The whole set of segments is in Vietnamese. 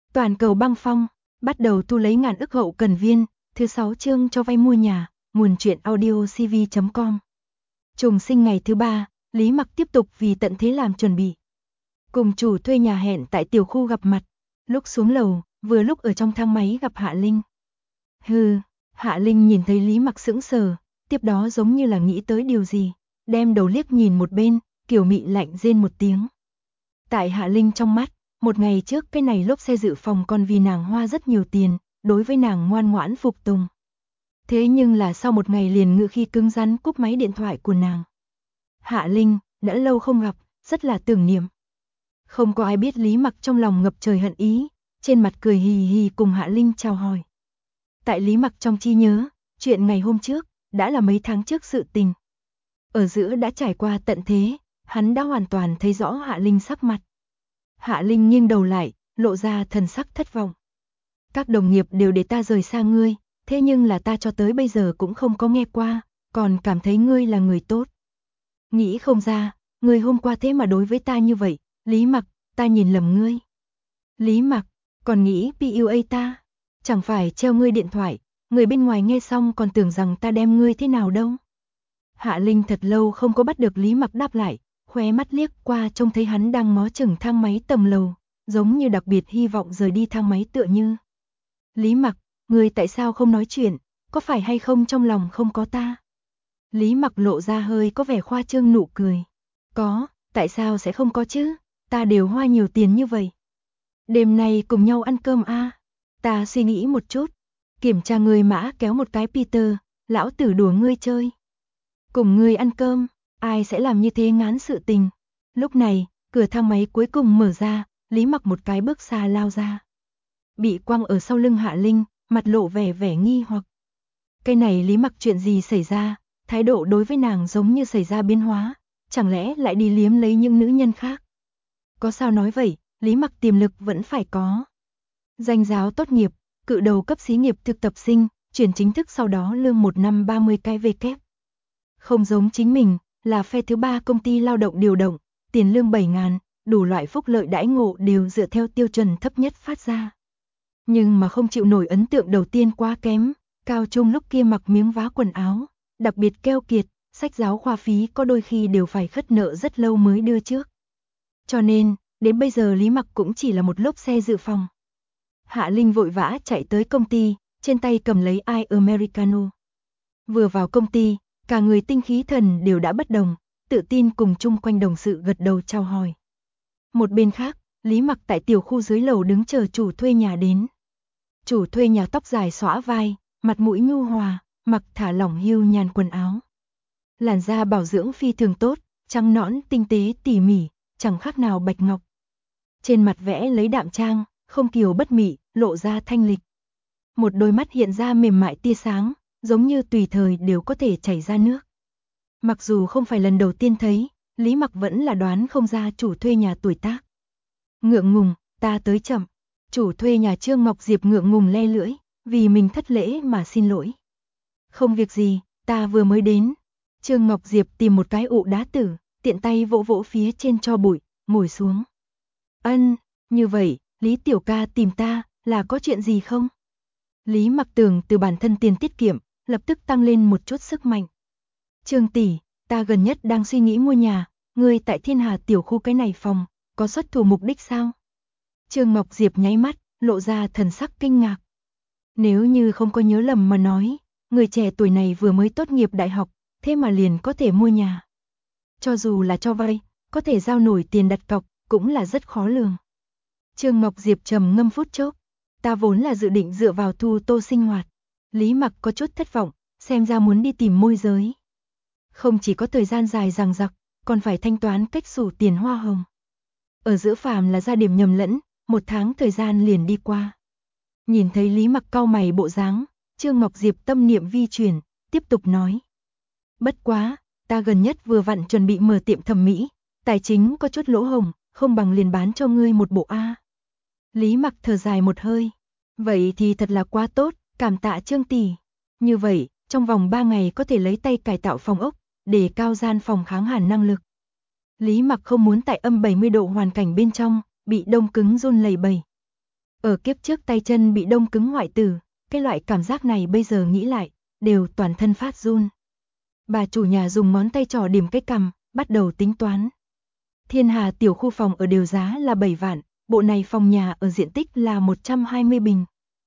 Toàn cầu băng phong, bắt đầu thu lấy ngàn ức hậu cần viên, thứ 6 chương cho vay mua nhà, nguồn truyện audio cv.com. Trùng sinh ngày thứ 3, Lý Mặc tiếp tục vì tận thế làm chuẩn bị. Cùng chủ thuê nhà hẹn tại tiểu khu gặp mặt, lúc xuống lầu, vừa lúc ở trong thang máy gặp Hạ Linh. Hạ Linh nhìn thấy Lý Mặc sững sờ, tiếp đó giống như là nghĩ tới điều gì, đem đầu liếc nhìn một bên, kiểu mị lạnh rên một tiếng. Tại Hạ Linh trong mắt, một ngày trước cái này lốp xe dự phòng còn vì nàng hoa rất nhiều tiền, đối với nàng ngoan ngoãn phục tùng. Thế nhưng là sau một ngày liền ngự khi cứng rắn cúp máy điện thoại của nàng. Hạ Linh, đã lâu không gặp, rất là tưởng niệm. Không có ai biết Lý Mặc trong lòng ngập trời hận ý, trên mặt cười hì hì cùng Hạ Linh chào hỏi. Tại Lý Mặc trong trí nhớ, chuyện ngày hôm trước, đã là mấy tháng trước sự tình. Ở giữa đã trải qua tận thế, hắn đã hoàn toàn thấy rõ Hạ Linh sắc mặt. Hạ Linh nghiêng đầu lại, lộ ra thần sắc thất vọng. Các đồng nghiệp đều để ta rời xa ngươi, thế nhưng là ta cho tới bây giờ cũng không có nghe qua, còn cảm thấy ngươi là người tốt. Nghĩ không ra, ngươi hôm qua thế mà đối với ta như vậy, Lý Mặc, ta nhìn lầm ngươi. Lý Mặc, còn nghĩ PUA ta, chẳng phải treo ngươi điện thoại, người bên ngoài nghe xong còn tưởng rằng ta đem ngươi thế nào đâu. Hạ Linh thật lâu không có bắt được Lý Mặc đáp lại, khóe mắt liếc qua trông thấy hắn đang ngó chừng thang máy tầng lầu, giống như đặc biệt hy vọng rời đi thang máy tựa như. Lý Mặc, ngươi tại sao không nói chuyện, có phải hay không trong lòng không có ta? Lý Mặc lộ ra hơi có vẻ khoa trương nụ cười. Có, tại sao sẽ không có chứ, ta đều hoa nhiều tiền như vậy. Đêm nay cùng nhau ăn cơm a. Ta suy nghĩ một chút, kiểm tra ngươi mã kéo một cái Peter, lão tử đùa ngươi chơi. Cùng ngươi ăn cơm, ai sẽ làm như thế ngán sự tình. Lúc này, cửa thang máy cuối cùng mở ra, Lý Mặc một cái bước xa lao ra. Bị quăng ở sau lưng Hạ Linh, mặt lộ vẻ nghi hoặc. Cái này Lý Mặc chuyện gì xảy ra, thái độ đối với nàng giống như xảy ra biến hóa, chẳng lẽ lại đi liếm lấy những nữ nhân khác. Có sao nói vậy, Lý Mặc tiềm lực vẫn phải có. Danh giáo tốt nghiệp, cự đầu cấp xí nghiệp thực tập sinh, chuyển chính thức sau đó lương 1 năm 30 cái VK. Không giống chính mình, là phe thứ 3 công ty lao động điều động, tiền lương 7.000, đủ loại phúc lợi đãi ngộ đều dựa theo tiêu chuẩn thấp nhất phát ra. Nhưng mà không chịu nổi ấn tượng đầu tiên quá kém, cao trung lúc kia mặc miếng vá quần áo, đặc biệt keo kiệt, sách giáo khoa phí có đôi khi đều phải khất nợ rất lâu mới đưa trước. Cho nên, đến bây giờ Lý Mặc cũng chỉ là một lốp xe dự phòng. Hạ Linh vội vã chạy tới công ty, trên tay cầm lấy ice Americano. Vừa vào công ty, cả người tinh khí thần đều đã bất đồng, tự tin cùng chung quanh đồng sự gật đầu chào hỏi. Một bên khác, Lý Mặc tại tiểu khu dưới lầu đứng chờ chủ thuê nhà đến. Chủ thuê nhà tóc dài xõa vai, mặt mũi nhu hòa, mặc thả lỏng hưu nhàn quần áo. Làn da bảo dưỡng phi thường tốt, trắng nõn tinh tế tỉ mỉ, chẳng khác nào bạch ngọc. Trên mặt vẽ lấy đạm trang, không kiều bất mị, lộ ra thanh lịch. Một đôi mắt hiện ra mềm mại tia sáng, giống như tùy thời đều có thể chảy ra nước. Mặc dù không phải lần đầu tiên thấy, Lý Mặc vẫn là đoán không ra chủ thuê nhà tuổi tác. Ngượng ngùng, ta tới chậm. Chủ thuê nhà Trương Ngọc Diệp ngượng ngùng le lưỡi, vì mình thất lễ mà xin lỗi. Không việc gì, ta vừa mới đến. Trương Ngọc Diệp tìm một cái ụ đá tử, tiện tay vỗ vỗ phía trên cho bụi, ngồi xuống. Như vậy, Lý tiểu ca tìm ta, là có chuyện gì không? Lý Mặc tưởng từ bản thân tiền tiết kiệm, lập tức tăng lên một chút sức mạnh. Trương tỷ, ta gần nhất đang suy nghĩ mua nhà, ngươi tại Thiên Hà tiểu khu cái này phòng, có xuất thủ mục đích sao? Trương Ngọc Diệp nháy mắt, lộ ra thần sắc kinh ngạc. Nếu như không có nhớ lầm mà nói, người trẻ tuổi này vừa mới tốt nghiệp đại học, thế mà liền có thể mua nhà. Cho dù là cho vay, có thể giao nổi tiền đặt cọc, cũng là rất khó lường. Trương Ngọc Diệp trầm ngâm phút chốc, ta vốn là dự định dựa vào thu tô sinh hoạt. Lý Mặc có chút thất vọng, xem ra muốn đi tìm môi giới. Không chỉ có thời gian dài dằng dặc, còn phải thanh toán cách xù tiền hoa hồng. Ở giữa phàm là ra điểm nhầm lẫn, 1 tháng thời gian liền đi qua. Nhìn thấy Lý Mặc cau mày bộ dáng, Trương Ngọc Diệp tâm niệm vi chuyển, tiếp tục nói. Bất quá, ta gần nhất vừa vặn chuẩn bị mở tiệm thẩm mỹ, tài chính có chút lỗ hổng, không bằng liền bán cho ngươi một bộ A. Lý Mặc thở dài một hơi. Vậy thì thật là quá tốt, cảm tạ Trương tỷ. Như vậy, trong vòng 3 ngày có thể lấy tay cải tạo phòng ốc, để cao gian phòng kháng hàn năng lực. Lý Mặc không muốn tại âm 70 độ hoàn cảnh bên trong, bị đông cứng run lẩy bẩy. Ở kiếp trước tay chân bị đông cứng hoại tử, cái loại cảm giác này bây giờ nghĩ lại, đều toàn thân phát run. Bà chủ nhà dùng ngón tay trỏ điểm cái cằm, bắt đầu tính toán. Thiên Hà tiểu khu phòng ở đều giá là 7 vạn, bộ này phòng nhà ở diện tích là 120 bình.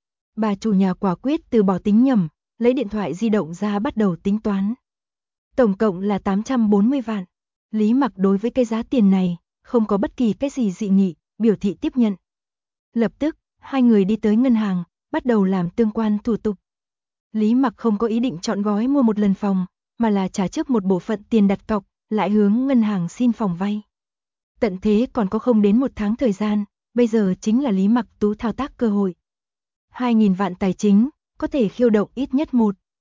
Bà chủ nhà quả quyết từ bỏ tính nhầm, lấy điện thoại di động ra bắt đầu tính toán. Tổng cộng là 840 vạn. Lý Mặc đối với cái giá tiền này, không có bất kỳ cái gì dị nghị, biểu thị tiếp nhận. Lập tức, hai người đi tới ngân hàng, bắt đầu làm tương quan thủ tục. Lý Mặc không có ý định chọn gói mua một lần phòng, mà là trả trước một bộ phận tiền đặt cọc, lại hướng ngân hàng xin phòng vay. Tận thế còn có không đến 1 tháng thời gian, bây giờ chính là Lý Mặc Tú thao tác cơ hội. 2.000 vạn tài chính, có thể khiêu động ít nhất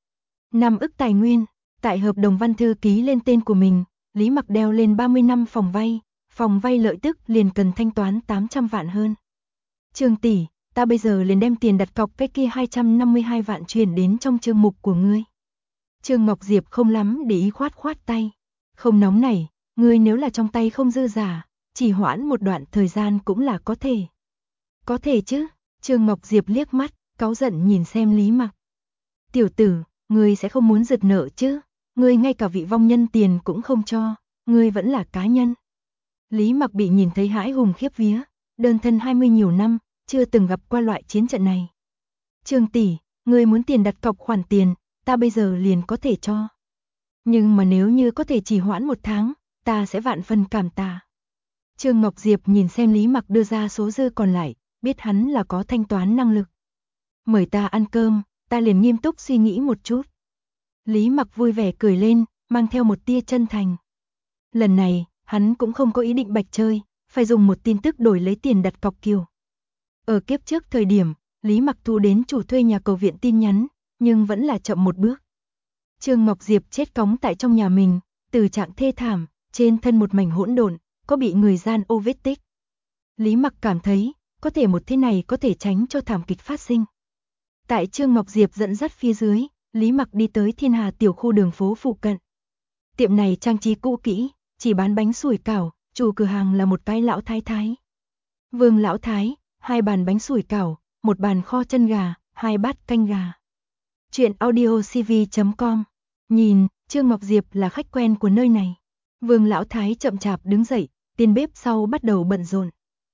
1,5 ức tài nguyên. Tại hợp đồng văn thư ký lên tên của mình, Lý Mặc đeo lên 30 năm phòng vay lợi tức liền cần thanh toán 800 vạn hơn. Trương tỷ, ta bây giờ liền đem tiền đặt cọc cái kia 252 vạn chuyển đến trong chương mục của ngươi. Trương Ngọc Diệp không lắm để ý khoát tay. Không nóng nảy, ngươi nếu là trong tay không dư giả, chỉ hoãn một đoạn thời gian cũng là có thể. Có thể chứ, Trương Ngọc Diệp liếc mắt, cáu giận nhìn xem Lý Mặc. Tiểu tử, ngươi sẽ không muốn giật nợ chứ, ngươi ngay cả vị vong nhân tiền cũng không cho, ngươi vẫn là cá nhân. Lý Mặc bị nhìn thấy hãi hùng khiếp vía, đơn thân 20 nhiều năm, chưa từng gặp qua loại chiến trận này. Trương tỷ, ngươi muốn tiền đặt cọc khoản tiền, ta bây giờ liền có thể cho. Nhưng mà nếu như có thể chỉ hoãn 1 tháng, ta sẽ vạn phần cảm tạ. Trương Ngọc Diệp nhìn xem Lý Mặc đưa ra số dư còn lại, biết hắn là có thanh toán năng lực. Mời ta ăn cơm, ta liền nghiêm túc suy nghĩ một chút. Lý Mặc vui vẻ cười lên, mang theo một tia chân thành. Lần này, hắn cũng không có ý định bạch chơi, phải dùng một tin tức đổi lấy tiền đặt cọc kiều. Ở kiếp trước thời điểm, Lý Mặc thu đến chủ thuê nhà cầu viện tin nhắn, nhưng vẫn là chậm một bước. Trương Ngọc Diệp chết cóng tại trong nhà mình, từ trạng thê thảm, trên thân một mảnh hỗn độn, có bị người gian ô vết tích. Lý Mặc cảm thấy, có thể một thế này có thể tránh cho thảm kịch phát sinh. Tại Trương Ngọc Diệp dẫn dắt phía dưới, Lý Mặc đi tới Thiên Hà tiểu khu đường phố phụ cận. Tiệm này trang trí cũ kỹ, chỉ bán bánh sủi cảo, chủ cửa hàng là một cái lão thái thái. Vương lão thái, 2 bàn bánh sủi cảo, 1 bàn kho chân gà, 2 bát canh gà. Chuyện audiocv.com. Nhìn, Trương Ngọc Diệp là khách quen của nơi này. Vương lão thái chậm chạp đứng dậy, tiền bếp sau bắt đầu bận rộn.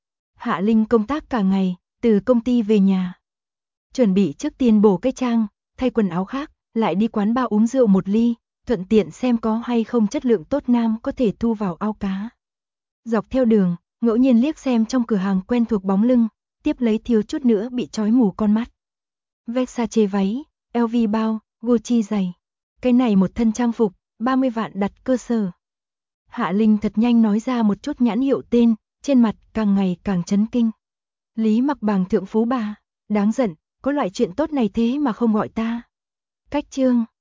Hạ Linh công tác cả ngày, từ công ty về nhà. Chuẩn bị trước tiên bổ cái trang, thay quần áo khác, lại đi quán bar uống rượu 1 ly, thuận tiện xem có hay không chất lượng tốt nam có thể thu vào ao cá. Dọc theo đường, ngẫu nhiên liếc xem trong cửa hàng quen thuộc bóng lưng, tiếp lấy thiếu chút nữa bị trói mù con mắt. Versace váy, LV bao, Gucci giày. Cái này một thân trang phục, 30 vạn đặt cơ sở. Hạ Linh thật nhanh nói ra một chút nhãn hiệu tên, trên mặt càng ngày càng chấn kinh. Lý Mặc bàng thượng phú bà, đáng giận, có loại chuyện tốt này thế mà không gọi ta. Cách chương